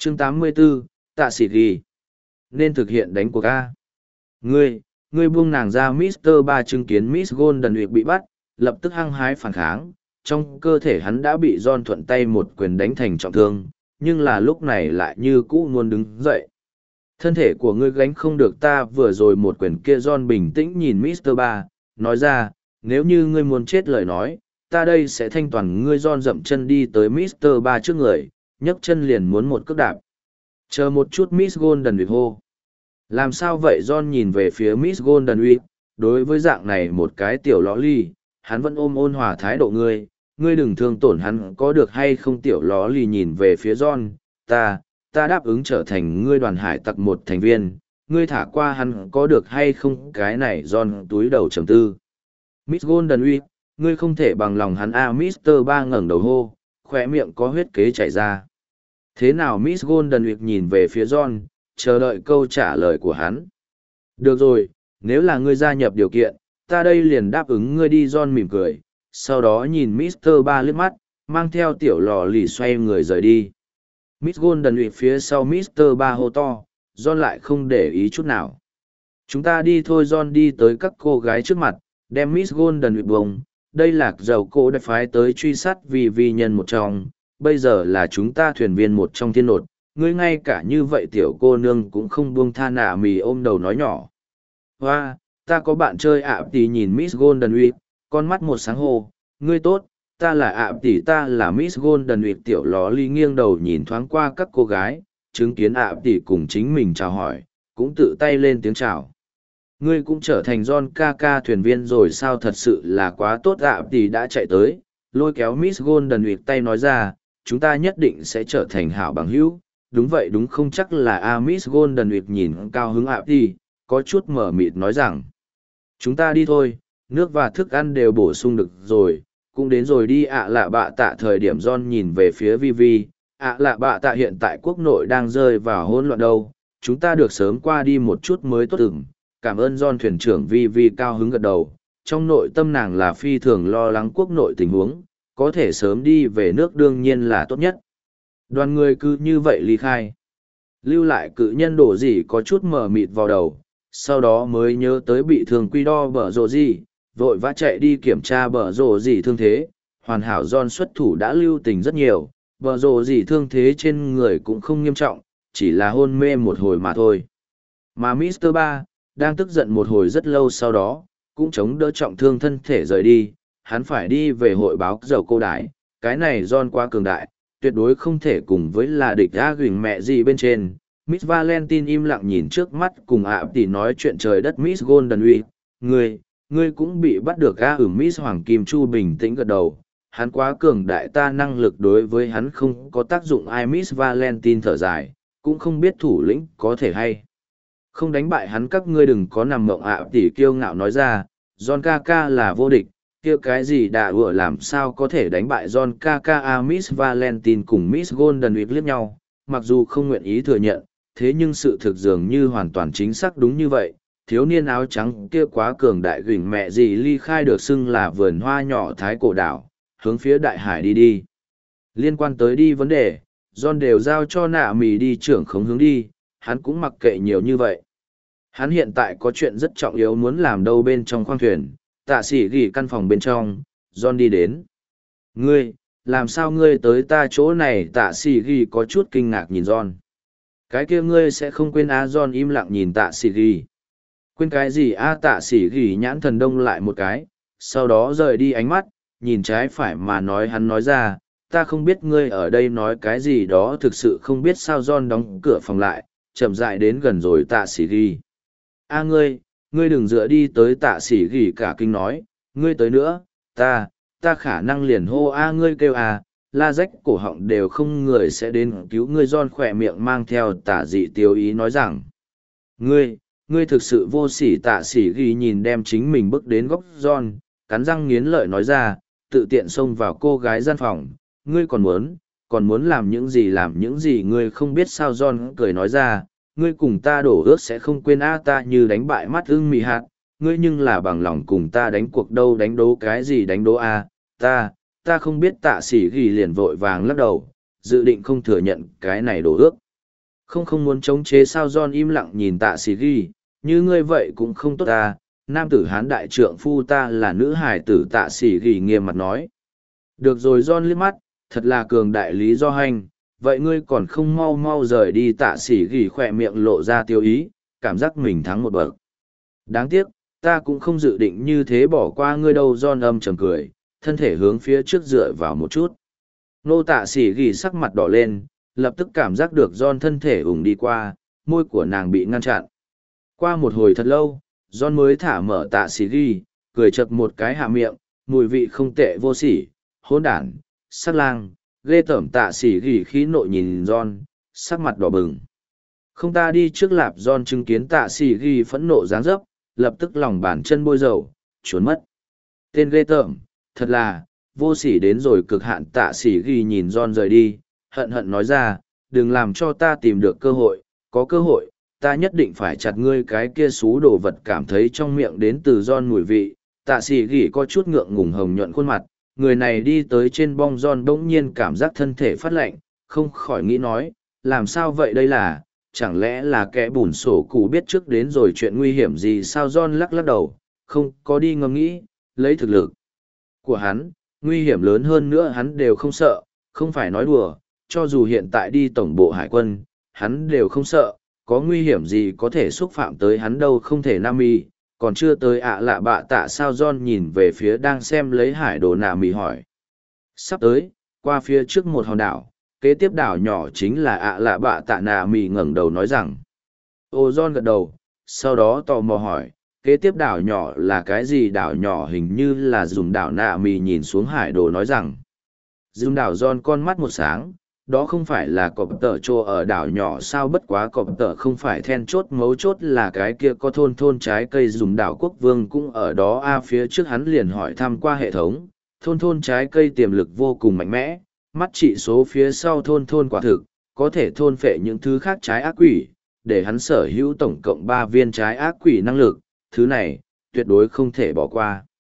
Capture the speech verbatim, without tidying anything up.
chương tám mươi 84, tạ sĩ ghi. Nên thực hiện đánh cuộc A. Ngươi, ngươi buông nàng ra Mister Ba chứng kiến Miss Golden Week bị bắt, lập tức hăng hái phản kháng. Trong cơ thể hắn đã bị John thuận tay một quyền đánh thành trọng thương, nhưng là lúc này lại như cũ muốn đứng dậy. Thân thể của ngươi gánh không được ta vừa rồi một quyền kia. John bình tĩnh nhìn Mister Ba, nói ra, nếu như ngươi muốn chết lời nói, ta đây sẽ thanh toàn ngươi. John dậm chân đi tới Mister Ba trước người, nhấc chân liền muốn một cước đạp. Chờ một chút. Miss Golden Week hô. Làm sao vậy? John nhìn về phía Miss Golden Week, đối với dạng này một cái tiểu lõ ly, hắn vẫn ôm ôn hòa thái độ. Ngươi, ngươi đừng thương tổn hắn có được hay không? Tiểu lõ ly nhìn về phía John, ta, ta đáp ứng trở thành ngươi đoàn hải tặc một thành viên, ngươi thả qua hắn có được hay không? Cái này John túi đầu trầm tư. Miss Golden Week, ngươi không thể bằng lòng hắn a. Mister Ba ngẩng đầu hô, khóe miệng có huyết kế chảy ra. Thế nào? Miss Golden Week nhìn về phía John, chờ đợi câu trả lời của hắn. Được rồi, nếu là ngươi gia nhập điều kiện, ta đây liền đáp ứng ngươi đi. John mỉm cười, sau đó nhìn Mister Ba liếc mắt, mang theo tiểu lò lì xoay người rời đi. Miss Golden Week phía sau Mister Ba hô to, John lại không để ý chút nào. Chúng ta đi thôi. John đi tới các cô gái trước mặt, đem Miss Golden Week bông. Đây là dầu cô đã phái tới truy sát vì vi nhân một trong, bây giờ là chúng ta thuyền viên một trong thiên nột. Ngươi ngay cả như vậy tiểu cô nương cũng không buông tha. Nạ mì ôm đầu nói nhỏ. Hoa, ta có bạn chơi ạ tỷ. Nhìn Miss Golden Week, con mắt một sáng hồ, ngươi tốt, ta là ạ tỷ. Ta là Miss Golden Week. Tiểu ló ly nghiêng đầu nhìn thoáng qua các cô gái, chứng kiến ạ tỷ cùng chính mình chào hỏi, cũng tự tay lên tiếng chào. Ngươi cũng trở thành John ca ca thuyền viên rồi sao? Thật sự là quá tốt. ạ tỷ đã chạy tới, lôi kéo Miss Golden Week tay nói ra, chúng ta nhất định sẽ trở thành hảo bằng hữu. Đúng vậy đúng không? Chắc là a. Miss Golden Week nhìn cao hứng ạ tỷ, có chút mở mịt nói rằng, chúng ta đi thôi, nước và thức ăn đều bổ sung được rồi, cũng đến rồi đi ạ. Lạ bạ tạ. Thời điểm John nhìn về phía Vivi, ạ lạ bạ tạ hiện tại quốc nội đang rơi vào hỗn loạn đâu, chúng ta được sớm qua đi một chút mới tốt. Ừm, cảm ơn John. Thuyền trưởng Vivi cao hứng gật đầu, trong nội tâm nàng là phi thường lo lắng quốc nội tình huống, có thể sớm đi về nước đương nhiên là tốt nhất. Đoàn người cứ như vậy ly khai, lưu lại cự nhân đổ gì có chút mờ mịt vào đầu, sau đó mới nhớ tới bị thương quy đo bở rộ gì, vội vã chạy đi kiểm tra bở rộ gì thương thế. Hoàn hảo. John xuất thủ đã lưu tình rất nhiều, bở rộ gì thương thế trên người cũng không nghiêm trọng, chỉ là hôn mê một hồi mà thôi. Mà Mister Ba đang tức giận một hồi rất lâu, sau đó cũng chống đỡ trọng thương thân thể rời đi. Hắn phải đi về hội báo dầu cô đái, cái này John quá cường đại, tuyệt đối không thể cùng với là địch a gửi mẹ gì bên trên. Miss Valentine im lặng nhìn trước mắt cùng ạ tỷ nói chuyện trời đất. Miss Golden Week, ngươi, ngươi cũng bị bắt được a? Ở Miss Hoàng Kim Chu bình tĩnh gật đầu, hắn quá cường đại, ta năng lực đối với hắn không có tác dụng. Ai? Miss Valentine thở dài, cũng không biết thủ lĩnh có thể hay không đánh bại hắn. Các ngươi đừng có nằm mộng. ạ tỷ kiêu ngạo nói ra, John ca ca là vô địch, kia cái gì đạ ủa làm sao có thể đánh bại John ca ca a? Miss Valentine cùng Miss Golden Week liếc nhau, mặc dù không nguyện ý thừa nhận, thế nhưng sự thực dường như hoàn toàn chính xác đúng như vậy. Thiếu niên áo trắng kia quá cường đại, gửi mẹ gì ly khai được xưng là vườn hoa nhỏ thái cổ đảo, hướng phía đại hải đi đi. Liên quan tới đi vấn đề, John đều giao cho nạ mì đi trưởng khống hướng đi, hắn cũng mặc kệ nhiều như vậy. Hắn hiện tại có chuyện rất trọng yếu muốn làm đâu. Bên trong khoang thuyền, tạ sĩ ghi căn phòng bên trong, John đi đến. Ngươi, làm sao ngươi tới ta chỗ này? Tạ sĩ ghi có chút kinh ngạc nhìn John. Cái kia ngươi sẽ không quên a? John im lặng nhìn tạ sĩ ghi. Quên cái gì a? Tạ sĩ ghi nhãn thần đông lại một cái, sau đó rời đi ánh mắt, nhìn trái phải mà nói. Hắn nói ra, ta không biết ngươi ở đây nói cái gì đó, thực sự không biết sao. John đóng cửa phòng lại, chậm rãi đến gần rồi tạ sĩ ghi. A ngươi, ngươi đừng dựa đi tới. Tạ sĩ ghi cả kinh nói, ngươi tới nữa, ta, ta khả năng liền hô a. Ngươi kêu a, la rách cổ họng đều không người sẽ đến cứu ngươi. John khỏe miệng mang theo tả dị tiêu ý nói rằng, ngươi, ngươi thực sự vô sỉ. Tạ sĩ ghi nhìn đem chính mình bước đến góc John, cắn răng nghiến lợi nói ra, tự tiện xông vào cô gái gian phòng, ngươi còn muốn, còn muốn làm những gì làm những gì ngươi không biết sao? John cười nói ra, ngươi cùng ta đổ ước sẽ không quên a. Ta như đánh bại mắt ưng mì hạt, ngươi nhưng là bằng lòng cùng ta đánh cuộc đâu? Đánh đố cái gì đánh đố a? Ta, ta không biết. Tạ sĩ ghi liền vội vàng lắc đầu, dự định không thừa nhận cái này đổ ước. Không không muốn chống chế sao John im lặng nhìn tạ sĩ ghi, như ngươi vậy cũng không tốt ta, nam tử hán đại trượng phu ta là nữ hải tử tạ sĩ ghi nghiêm mặt nói. Được rồi John liếc mắt, thật là cường đại lý do hành, vậy ngươi còn không mau mau rời đi tạ sĩ ghi khỏe miệng lộ ra tiêu ý, cảm giác mình thắng một bậc. Đáng tiếc, ta cũng không dự định như thế bỏ qua ngươi đâu John âm trầm cười, thân thể hướng phía trước dựa vào một chút. Nô tạ sĩ ghi sắc mặt đỏ lên, lập tức cảm giác được John thân thể ủng đi qua, môi của nàng bị ngăn chặn. Qua một hồi thật lâu, John mới thả mở tạ sĩ ghi, cười chật một cái hạ miệng, mùi vị không tệ vô sỉ, hỗn đản, sát lang, ghê tởm tạ sĩ ghi khí nội nhìn John, sắc mặt đỏ bừng. Không ta đi trước lạp John chứng kiến tạ sĩ ghi phẫn nộ dáng dấp, lập tức lòng bàn chân bôi dầu, trốn mất. Tên ghê tởm, thật là, vô sỉ đến rồi cực hạn tạ sĩ ghi nhìn John rời đi, hận hận nói ra, đừng làm cho ta tìm được cơ hội, có cơ hội, ta nhất định phải chặt ngươi cái kia xú đồ vật cảm thấy trong miệng đến từ John mùi vị, tạ sĩ ghi có chút ngượng ngùng hồng nhuận khuôn mặt, người này đi tới trên bong John bỗng nhiên cảm giác thân thể phát lạnh, không khỏi nghĩ nói, làm sao vậy đây là, chẳng lẽ là kẻ bùn sổ cụ biết trước đến rồi chuyện nguy hiểm gì sao John lắc lắc đầu, không có đi ngẫm nghĩ, lấy thực lực của hắn, nguy hiểm lớn hơn nữa hắn đều không sợ, không phải nói đùa, cho dù hiện tại đi tổng bộ hải quân, hắn đều không sợ, có nguy hiểm gì có thể xúc phạm tới hắn đâu không thể nam mì, còn chưa tới ạ lạ bạ tạ sao John nhìn về phía đang xem lấy hải đồ nà mì hỏi. Sắp tới, qua phía trước một hòn đảo, kế tiếp đảo nhỏ chính là ạ lạ bạ tạ nà mì ngẩng đầu nói rằng. Ô John gật đầu, sau đó tò mò hỏi, kế tiếp đảo nhỏ là cái gì đảo nhỏ hình như là dùng đảo nà mì nhìn xuống hải đồ nói rằng. Dùng đảo John con mắt một sáng, đó không phải là cọp tợ trô ở đảo nhỏ sao bất quá cọp tợ không phải then chốt mấu chốt là cái kia có thôn thôn trái cây dùng đảo quốc vương cũng ở đó a phía trước hắn liền hỏi thăm qua hệ thống, thôn thôn trái cây tiềm lực vô cùng mạnh mẽ, mắt trị số phía sau thôn thôn quả thực, có thể thôn phệ những thứ khác trái ác quỷ, để hắn sở hữu tổng cộng ba viên trái ác quỷ năng lực, thứ này, tuyệt đối không thể bỏ qua.